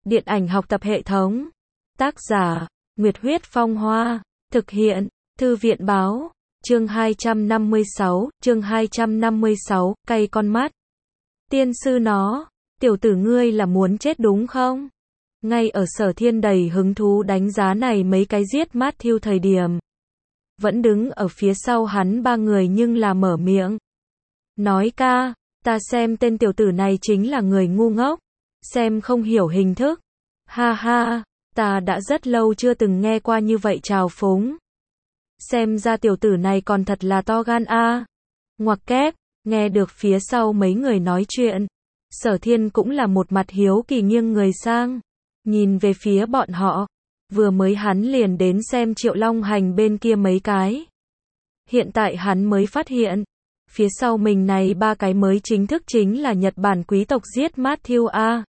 Điện ảnh học tập hệ thống. Tác giả, Nguyệt Huyết Phong Hoa. Thực hiện, Thư viện báo. Chương 256, cay con mắt. Tiên sư nó, tiểu tử ngươi là muốn chết đúng không? Ngay ở Sở Thiên đầy hứng thú đánh giá này mấy cái giết Matthew thời điểm. Vẫn đứng ở phía sau hắn ba người nhưng là mở miệng. Nói ca, ta xem tên tiểu tử này chính là người ngu ngốc. Xem không hiểu hình thức. Ha ha, ta đã rất lâu chưa từng nghe qua như vậy trào phúng. Xem ra tiểu tử này còn thật là to gan a. Ngoặc kép, nghe được phía sau mấy người nói chuyện. Sở Thiên cũng là một mặt hiếu kỳ nghiêng người sang. Nhìn về phía bọn họ. Vừa mới hắn liền đến xem Triệu Long Hành bên kia mấy cái. Hiện tại hắn mới phát hiện. Phía sau mình này ba cái mới chính thức chính là Nhật Bản quý tộc giết Matthew A.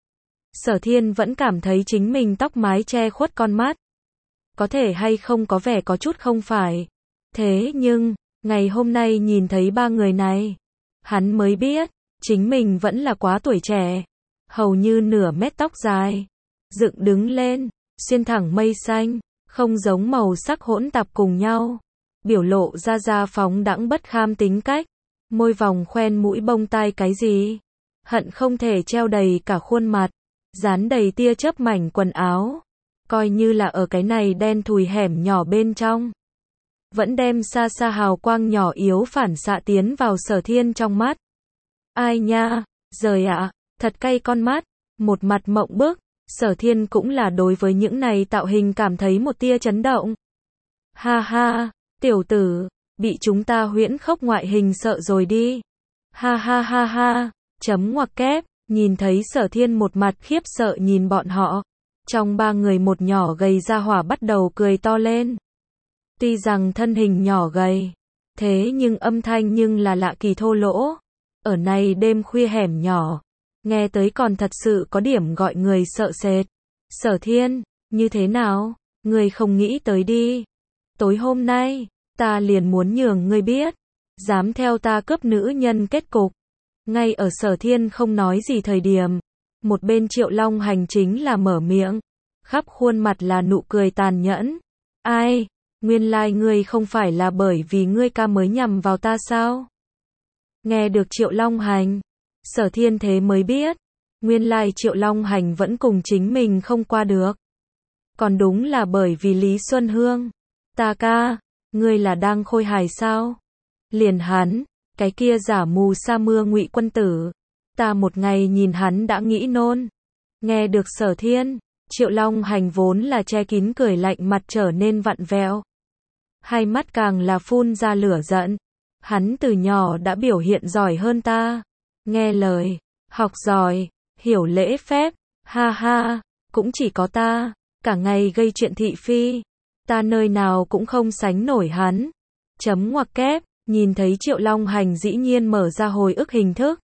Sở Thiên vẫn cảm thấy chính mình tóc mái che khuất con mắt. Có thể hay không có vẻ có chút không phải. Thế nhưng, ngày hôm nay nhìn thấy ba người này. Hắn mới biết, chính mình vẫn là quá tuổi trẻ. Hầu như nửa mét tóc dài. Dựng đứng lên, xuyên thẳng mây xanh, không giống màu sắc hỗn tạp cùng nhau. Biểu lộ ra phóng đãng bất kham tính cách. Môi vòng khoen mũi bông tai cái gì. Hận không thể treo đầy cả khuôn mặt. Dán đầy tia chớp mảnh quần áo. Coi như là ở cái này đen thùi hẻm nhỏ bên trong. Vẫn đem xa xa hào quang nhỏ yếu phản xạ tiến vào Sở Thiên trong mắt. Ai nha, giời ạ, thật cay con mắt. Một mặt mộng bức. Sở Thiên cũng là đối với những này tạo hình cảm thấy một tia chấn động. Ha ha, tiểu tử, bị chúng ta huyễn khốc ngoại hình sợ rồi đi. Ha ha ha ha, chấm ngoặc kép, nhìn thấy Sở Thiên một mặt khiếp sợ nhìn bọn họ. Trong ba người một nhỏ gầy ra hỏa bắt đầu cười to lên. Tuy rằng thân hình nhỏ gầy, thế nhưng âm thanh nhưng là lạ kỳ thô lỗ. Ở này đêm khuya hẻm nhỏ, nghe tới còn thật sự có điểm gọi người sợ sệt. Sở Thiên, như thế nào? Ngươi không nghĩ tới đi. Tối hôm nay, ta liền muốn nhường ngươi biết. Dám theo ta cướp nữ nhân kết cục. Ngay ở Sở Thiên không nói gì thời điểm. Một bên Triệu Long Hành chính là mở miệng. Khắp khuôn mặt là nụ cười tàn nhẫn. Ai? Nguyên lai ngươi không phải là bởi vì ngươi ca mới nhằm vào ta sao? Nghe được Triệu Long Hành. Sở Thiên thế mới biết. Nguyên lai Triệu Long Hành vẫn cùng chính mình không qua được. Còn đúng là bởi vì Lý Xuân Hương. Ta ca, ngươi là đang khôi hài sao? Liền hắn, cái kia giả mù sa mưa Ngụy Quân Tử. Ta một ngày nhìn hắn đã nghĩ nôn. Nghe được Sở Thiên, Triệu Long Hành vốn là che kín cười lạnh mặt trở nên vặn vẹo. Hai mắt càng là phun ra lửa giận. Hắn từ nhỏ đã biểu hiện giỏi hơn ta. Nghe lời, học giỏi, hiểu lễ phép. Ha ha, cũng chỉ có ta. Cả ngày gây chuyện thị phi. Ta nơi nào cũng không sánh nổi hắn. Chấm ngoặc kép, nhìn thấy Triệu Long Hành dĩ nhiên mở ra hồi ức hình thức.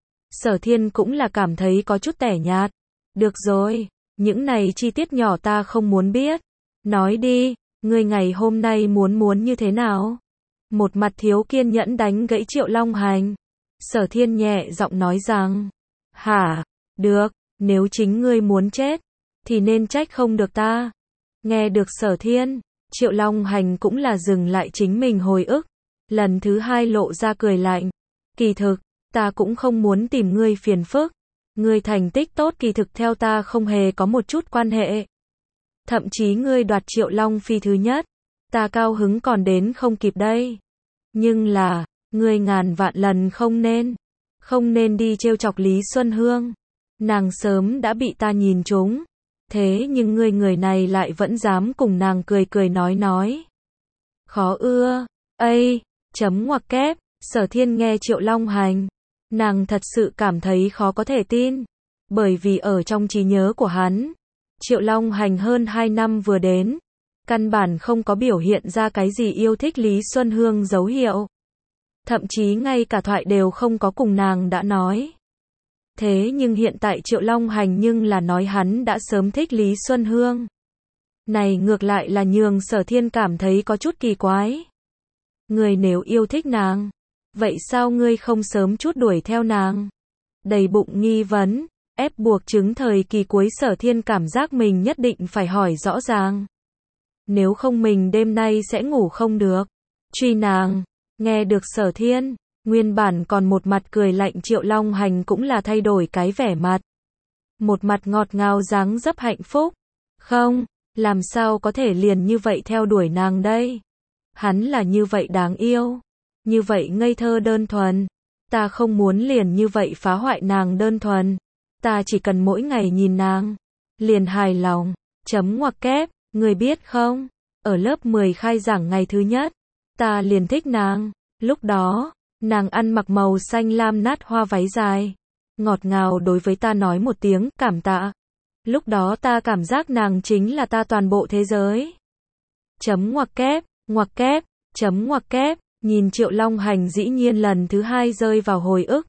Sở Thiên cũng là cảm thấy có chút tẻ nhạt. Được rồi, những này chi tiết nhỏ ta không muốn biết. Nói đi, ngươi ngày hôm nay muốn như thế nào? Một mặt thiếu kiên nhẫn đánh gãy Triệu Long Hành. Sở Thiên nhẹ giọng nói rằng. Hả, được, nếu chính ngươi muốn chết, thì nên trách không được ta. Nghe được Sở Thiên, Triệu Long Hành cũng là dừng lại chính mình hồi ức. Lần thứ hai lộ ra cười lạnh. Kỳ thực, ta cũng không muốn tìm ngươi phiền phức. Ngươi thành tích tốt kỳ thực theo ta không hề có một chút quan hệ. Thậm chí ngươi đoạt Triệu Long Phi thứ nhất. Ta cao hứng còn đến không kịp đây. Nhưng là, ngươi ngàn vạn lần không nên đi trêu chọc Lý Xuân Hương. Nàng sớm đã bị ta nhìn trúng. Thế nhưng ngươi người này lại vẫn dám cùng nàng cười nói. Khó ưa, chấm ngoặc kép, Sở Thiên nghe Triệu Long Hành. Nàng thật sự cảm thấy khó có thể tin. Bởi vì ở trong trí nhớ của hắn, Triệu Long Hành hơn 2 năm vừa đến. Căn bản không có biểu hiện ra cái gì yêu thích Lý Xuân Hương dấu hiệu. Thậm chí ngay cả thoại đều không có cùng nàng đã nói. Thế nhưng hiện tại Triệu Long Hành nhưng là nói hắn đã sớm thích Lý Xuân Hương. Này ngược lại là nhường Sở Thiên cảm thấy có chút kỳ quái. Người nếu yêu thích nàng, vậy sao ngươi không sớm chút đuổi theo nàng? Đầy bụng nghi vấn, ép buộc chứng thời kỳ cuối Sở Thiên cảm giác mình nhất định phải hỏi rõ ràng. Nếu không mình đêm nay sẽ ngủ không được. Truy nàng, nghe được Sở Thiên, nguyên bản còn một mặt cười lạnh Triệu Long Hành cũng là thay đổi cái vẻ mặt. Một mặt ngọt ngào dáng dấp hạnh phúc. Không, làm sao có thể liền như vậy theo đuổi nàng đây? Hắn là như vậy đáng yêu, như vậy ngây thơ đơn thuần. Ta không muốn liền như vậy phá hoại nàng đơn thuần. Ta chỉ cần mỗi ngày nhìn nàng, liền hài lòng. Chấm ngoặc kép, người biết không? Ở lớp 10 khai giảng ngày thứ nhất, ta liền thích nàng. Lúc đó, nàng ăn mặc màu xanh lam nát hoa váy dài, ngọt ngào đối với ta nói một tiếng cảm tạ. Lúc đó ta cảm giác nàng chính là ta toàn bộ thế giới. Chấm ngoặc kép, chấm ngoặc kép, nhìn Triệu Long Hành dĩ nhiên lần thứ hai rơi vào hồi ức.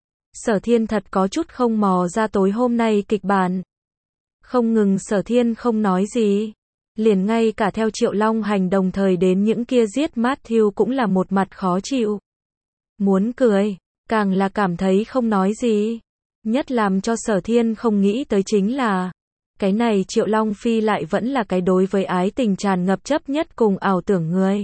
Sở Thiên thật có chút không mò ra tối hôm nay kịch bản. Không ngừng Sở Thiên không nói gì, liền ngay cả theo Triệu Long Hành đồng thời đến những kia giết Matthew cũng là một mặt khó chịu. Muốn cười, càng là cảm thấy không nói gì. Nhất làm cho Sở Thiên không nghĩ tới chính là, cái này Triệu Long Phi lại vẫn là cái đối với ái tình tràn ngập chấp nhất cùng ảo tưởng người.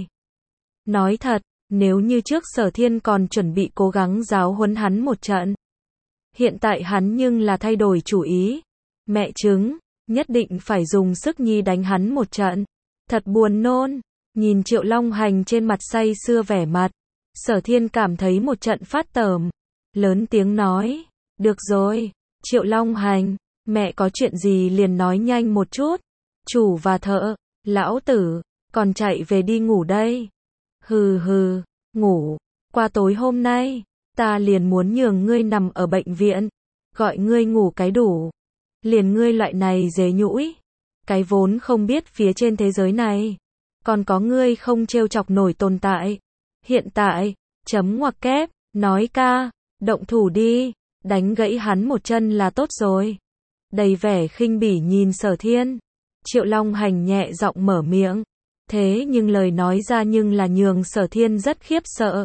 Nói thật, nếu như trước Sở Thiên còn chuẩn bị cố gắng giáo huấn hắn một trận. Hiện tại hắn nhưng là thay đổi chủ ý. Mẹ chứng, nhất định phải dùng sức nhi đánh hắn một trận. Thật buồn nôn, nhìn Triệu Long Hành trên mặt say sưa vẻ mặt. Sở Thiên cảm thấy một trận phát tởm. Lớn tiếng nói, được rồi, Triệu Long Hành, mẹ có chuyện gì liền nói nhanh một chút. Chủ và thợ, lão tử, còn chạy về đi ngủ đây. Hừ hừ, ngủ, qua tối hôm nay, ta liền muốn nhường ngươi nằm ở bệnh viện, gọi ngươi ngủ cái đủ. Liền ngươi loại này dế nhũi, cái vốn không biết phía trên thế giới này, còn có ngươi không trêu chọc nổi tồn tại. Hiện tại, chấm ngoặc kép, nói ca, động thủ đi, đánh gãy hắn một chân là tốt rồi. Đầy vẻ khinh bỉ nhìn Sở Thiên, Triệu Long Hành nhẹ giọng mở miệng. Thế nhưng lời nói ra nhưng là nhường Sở Thiên rất khiếp sợ.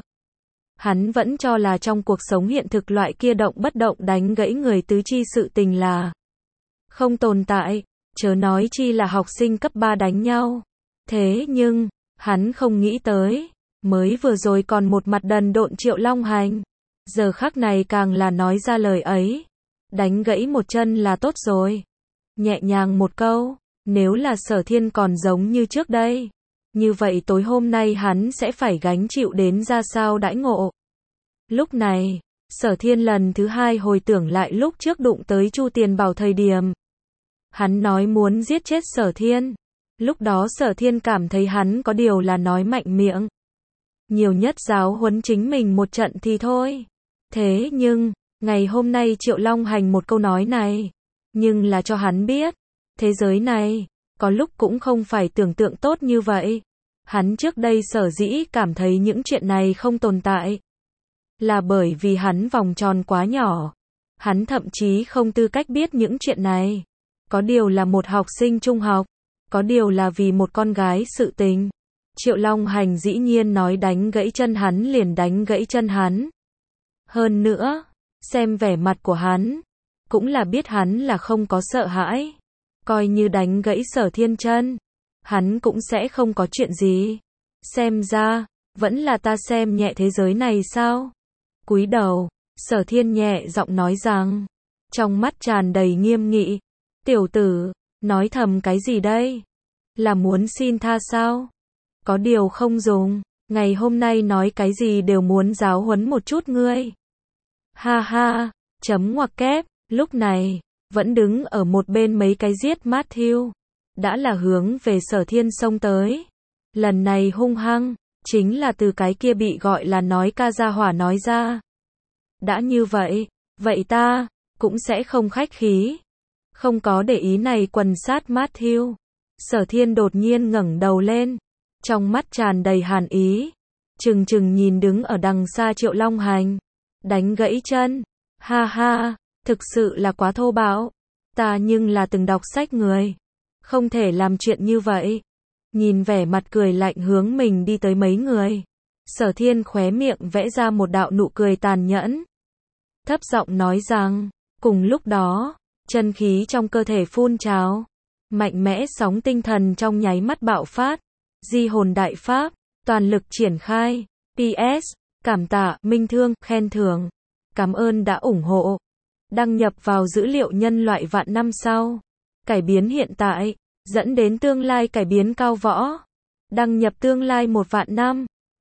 Hắn vẫn cho là trong cuộc sống hiện thực loại kia động bất động đánh gãy người tứ chi sự tình là không tồn tại, chớ nói chi là học sinh cấp 3 đánh nhau. Thế nhưng, hắn không nghĩ tới, mới vừa rồi còn một mặt đần độn Triệu Long Hành, giờ khắc này càng là nói ra lời ấy. Đánh gãy một chân là tốt rồi. Nhẹ nhàng một câu, nếu là Sở Thiên còn giống như trước đây, như vậy tối hôm nay hắn sẽ phải gánh chịu đến ra sao đãi ngộ. Lúc này, Sở Thiên lần thứ hai hồi tưởng lại lúc trước đụng tới Chu Tiền Bảo thời điểm. Hắn nói muốn giết chết Sở Thiên. Lúc đó Sở Thiên cảm thấy hắn có điều là nói mạnh miệng. Nhiều nhất giáo huấn chính mình một trận thì thôi. Thế nhưng, ngày hôm nay Triệu Long Hành một câu nói này, nhưng là cho hắn biết, thế giới này, có lúc cũng không phải tưởng tượng tốt như vậy. Hắn trước đây sở dĩ cảm thấy những chuyện này không tồn tại, là bởi vì hắn vòng tròn quá nhỏ. Hắn thậm chí không tư cách biết những chuyện này. Có điều là một học sinh trung học, có điều là vì một con gái sự tình. Triệu Long Hành dĩ nhiên nói đánh gãy chân hắn liền đánh gãy chân hắn. Hơn nữa, xem vẻ mặt của hắn, cũng là biết hắn là không có sợ hãi. Coi như đánh gãy Sở Thiên chân, hắn cũng sẽ không có chuyện gì. Xem ra, vẫn là ta xem nhẹ thế giới này sao? Cúi đầu, Sở Thiên nhẹ giọng nói rằng, trong mắt tràn đầy nghiêm nghị. Tiểu tử, nói thầm cái gì đây? Là muốn xin tha sao? Có điều không dùng, ngày hôm nay nói cái gì đều muốn giáo huấn một chút ngươi. Ha ha, chấm ngoặc kép, lúc này, vẫn đứng ở một bên mấy cái giết Matthew, đã là hướng về Sở Thiên xông tới. Lần này hung hăng, chính là từ cái kia bị gọi là nói ca gia hỏa nói ra. Đã như vậy, vậy ta, cũng sẽ không khách khí. Không có để ý này quần sát Matthew. Sở Thiên đột nhiên ngẩng đầu lên, trong mắt tràn đầy hàn ý, trừng trừng nhìn đứng ở đằng xa Triệu Long Hành. Đánh gãy chân, ha ha, thực sự là quá thô bạo. Ta nhưng là từng đọc sách người, không thể làm chuyện như vậy. Nhìn vẻ mặt cười lạnh hướng mình đi tới mấy người, Sở Thiên khóe miệng vẽ ra một đạo nụ cười tàn nhẫn. Thấp giọng nói rằng, Cùng lúc đó, chân khí trong cơ thể phun trào, mạnh mẽ sóng tinh thần trong nháy mắt bạo phát, di hồn đại pháp, toàn lực triển khai. PS, cảm tạ, Minh Thương, khen thưởng. Cảm ơn đã ủng hộ. Đăng nhập vào dữ liệu nhân loại vạn năm sau. Cải biến hiện tại, dẫn đến tương lai cải biến cao võ. Đăng nhập tương lai 1 vạn năm.